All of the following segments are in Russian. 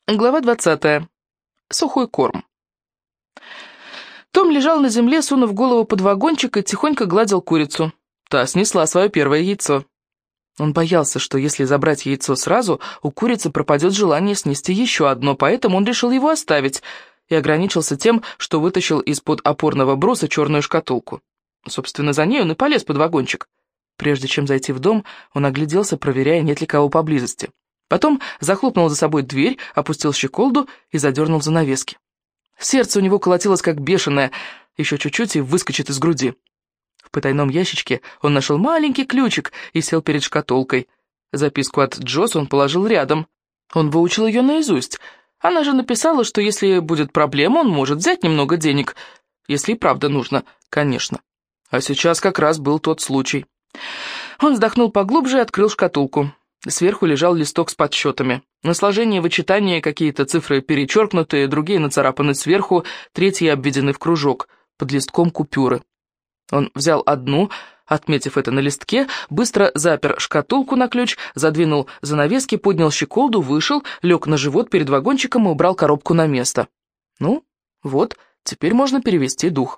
Глава 20. Сухой корм. Том лежал на земле, сунув голову под вагончик и тихонько гладил курицу. Та снесла свое первое яйцо. Он боялся, что если забрать яйцо сразу, у курицы пропадет желание снести еще одно, поэтому он решил его оставить и ограничился тем, что вытащил из-под опорного бруса черную шкатулку. Собственно, за ней он и полез под вагончик. Прежде чем зайти в дом, он огляделся, проверяя, нет ли кого поблизости. Потом захлопнул за собой дверь, опустил щеколду и задернул занавески. Сердце у него колотилось как бешеное, еще чуть-чуть и выскочит из груди. В потайном ящичке он нашел маленький ключик и сел перед шкатулкой. Записку от Джосс он положил рядом. Он выучил ее наизусть. Она же написала, что если будет проблема, он может взять немного денег. Если и правда нужно, конечно. А сейчас как раз был тот случай. Он вздохнул поглубже и открыл шкатулку. Сверху лежал листок с подсчетами. На сложение и вычитание какие-то цифры перечеркнутые, другие нацарапаны сверху, третьи обведены в кружок, под листком купюры. Он взял одну, отметив это на листке, быстро запер шкатулку на ключ, задвинул занавески, поднял щеколду, вышел, лег на живот перед вагончиком и убрал коробку на место. Ну, вот, теперь можно перевести дух.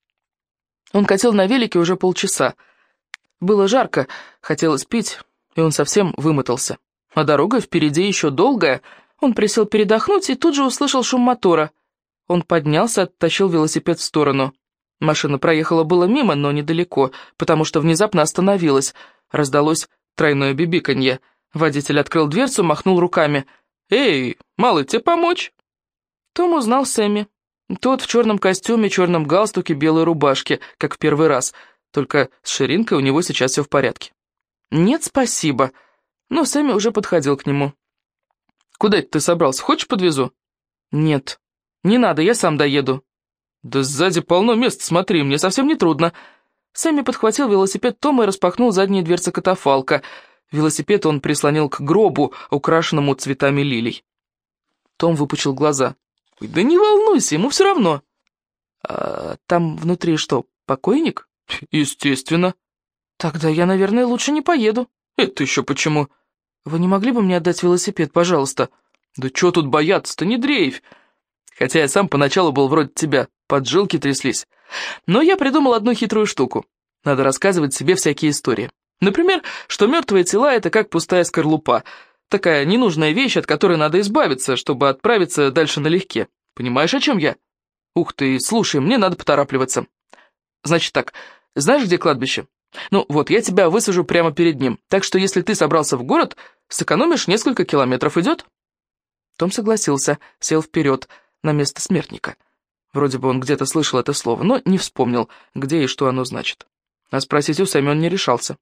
Он катил на велике уже полчаса. Было жарко, хотелось пить, и он совсем вымотался. А дорога впереди еще долгая. Он присел передохнуть и тут же услышал шум мотора. Он поднялся, оттащил велосипед в сторону. Машина проехала было мимо, но недалеко, потому что внезапно остановилась. Раздалось тройное бибиканье. Водитель открыл дверцу, махнул руками. «Эй, малый, тебе помочь?» Том узнал Сэмми. Тот в черном костюме, черном галстуке, белой рубашке, как в первый раз. Только с ширинкой у него сейчас все в порядке. «Нет, спасибо». Но Сэмми уже подходил к нему. «Куда это ты собрался? Хочешь, подвезу?» «Нет, не надо, я сам доеду». «Да сзади полно мест, смотри, мне совсем не трудно». Сэмми подхватил велосипед Тома и распахнул задние дверцы катафалка. Велосипед он прислонил к гробу, украшенному цветами лилий. Том выпучил глаза. «Ой, да не волнуйся, ему все равно». «А там внутри что, покойник?» «Естественно». «Тогда я, наверное, лучше не поеду». «Это еще почему?» «Вы не могли бы мне отдать велосипед, пожалуйста?» «Да что тут бояться-то, не дрейфь!» Хотя я сам поначалу был вроде тебя, поджилки тряслись. Но я придумал одну хитрую штуку. Надо рассказывать себе всякие истории. Например, что мертвые тела — это как пустая скорлупа. Такая ненужная вещь, от которой надо избавиться, чтобы отправиться дальше налегке. Понимаешь, о чем я? Ух ты, слушай, мне надо поторапливаться. Значит так, знаешь, где кладбище? Ну вот, я тебя высажу прямо перед ним, так что если ты собрался в город, сэкономишь несколько километров, идет?» Том согласился, сел вперед, на место смертника. Вроде бы он где-то слышал это слово, но не вспомнил, где и что оно значит. А спросить у Сэмми он не решался.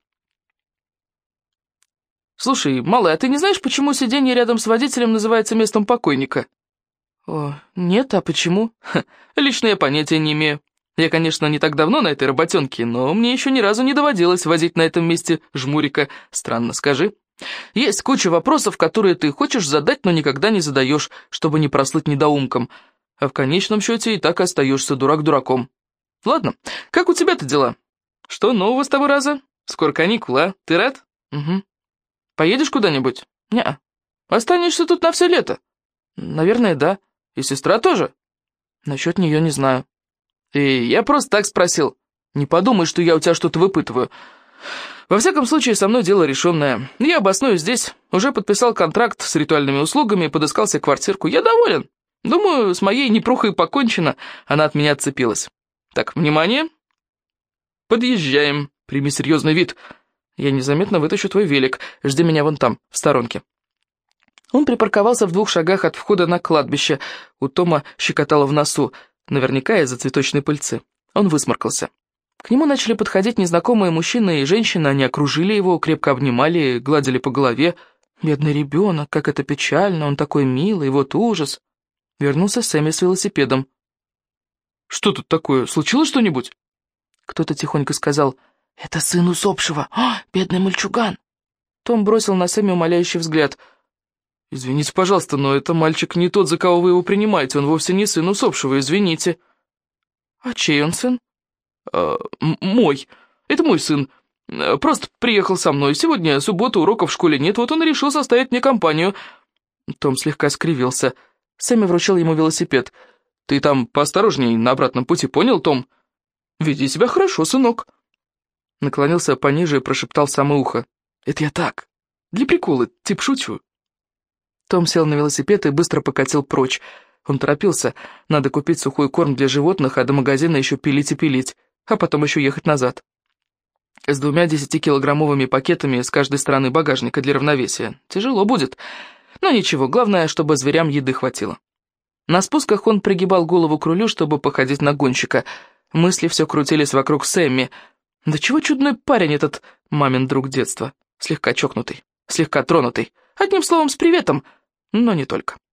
«Слушай, малый, а ты не знаешь, почему сиденье рядом с водителем называется местом покойника?» «О, нет, а почему?» «Лично я понятия не имею. Я, конечно, не так давно на этой работенке, но мне еще ни разу не доводилось возить на этом месте жмурика. Странно, скажи. Есть куча вопросов, которые ты хочешь задать, но никогда не задаешь, чтобы не прослыть недоумком. А в конечном счете и так остаешься дурак дураком. Ладно, как у тебя-то дела? Что нового с того раза? Скоро каникулы, а? Ты рад? Угу. Поедешь куда-нибудь? Неа. Останешься тут на все лето? Наверное, да. И сестра тоже? Насчет нее не знаю. И я просто так спросил. Не подумай, что я у тебя что-то выпытываю. Во всяком случае, со мной дело решенное. Я обосную здесь. Уже подписал контракт с ритуальными услугами, подыскал себе квартирку. Я доволен. Думаю, с моей непрухой покончено. Она от меня отцепилась. Так, внимание. Подъезжаем. Прими серьезный вид. Я незаметно вытащу твой велик. Жди меня вон там, в сторонке. Он припарковался в 2 шагах от входа на кладбище. У Тома щекотало в носу. Наверняка из-за цветочной пыльцы. Он высморкался. К нему начали подходить незнакомые мужчины и женщины. Они окружили его, крепко обнимали, гладили по голове. Бедный ребенок, как это печально, он такой милый, вот ужас. Вернулся Сэмми с велосипедом. «Что тут такое? Случилось что-нибудь?» Кто-то тихонько сказал: «Это сын усопшего! О, бедный мальчуган!» Том бросил на Сэмми умоляющий взгляд. «Извините, пожалуйста, но это мальчик не тот, за кого вы его принимаете. Он вовсе не сын усопшего, извините». «А чей он сын?» «Мой. Это мой сын. Просто приехал со мной. Сегодня суббота, уроков в школе нет, вот он и решил составить мне компанию. Том слегка скривился. Сэмми вручил ему велосипед. «Ты там поосторожней на обратном пути, понял, Том? Веди себя хорошо, сынок». Наклонился пониже и прошептал в самое ухо. «Это я так, для прикола, типа шучу». Том сел на велосипед и быстро покатил прочь. Он торопился, надо купить сухой корм для животных, а до магазина еще пилить и пилить, а потом еще ехать назад. С 2 10-килограммовыми пакетами с каждой стороны багажника для равновесия. Тяжело будет, но ничего, главное, чтобы зверям еды хватило. На спусках он пригибал голову к рулю, чтобы походить на гонщика. Мысли все крутились вокруг Сэмми. Да чего чудной парень этот мамин друг детства. Слегка чокнутый, слегка тронутый. Одним словом, с приветом, но не только.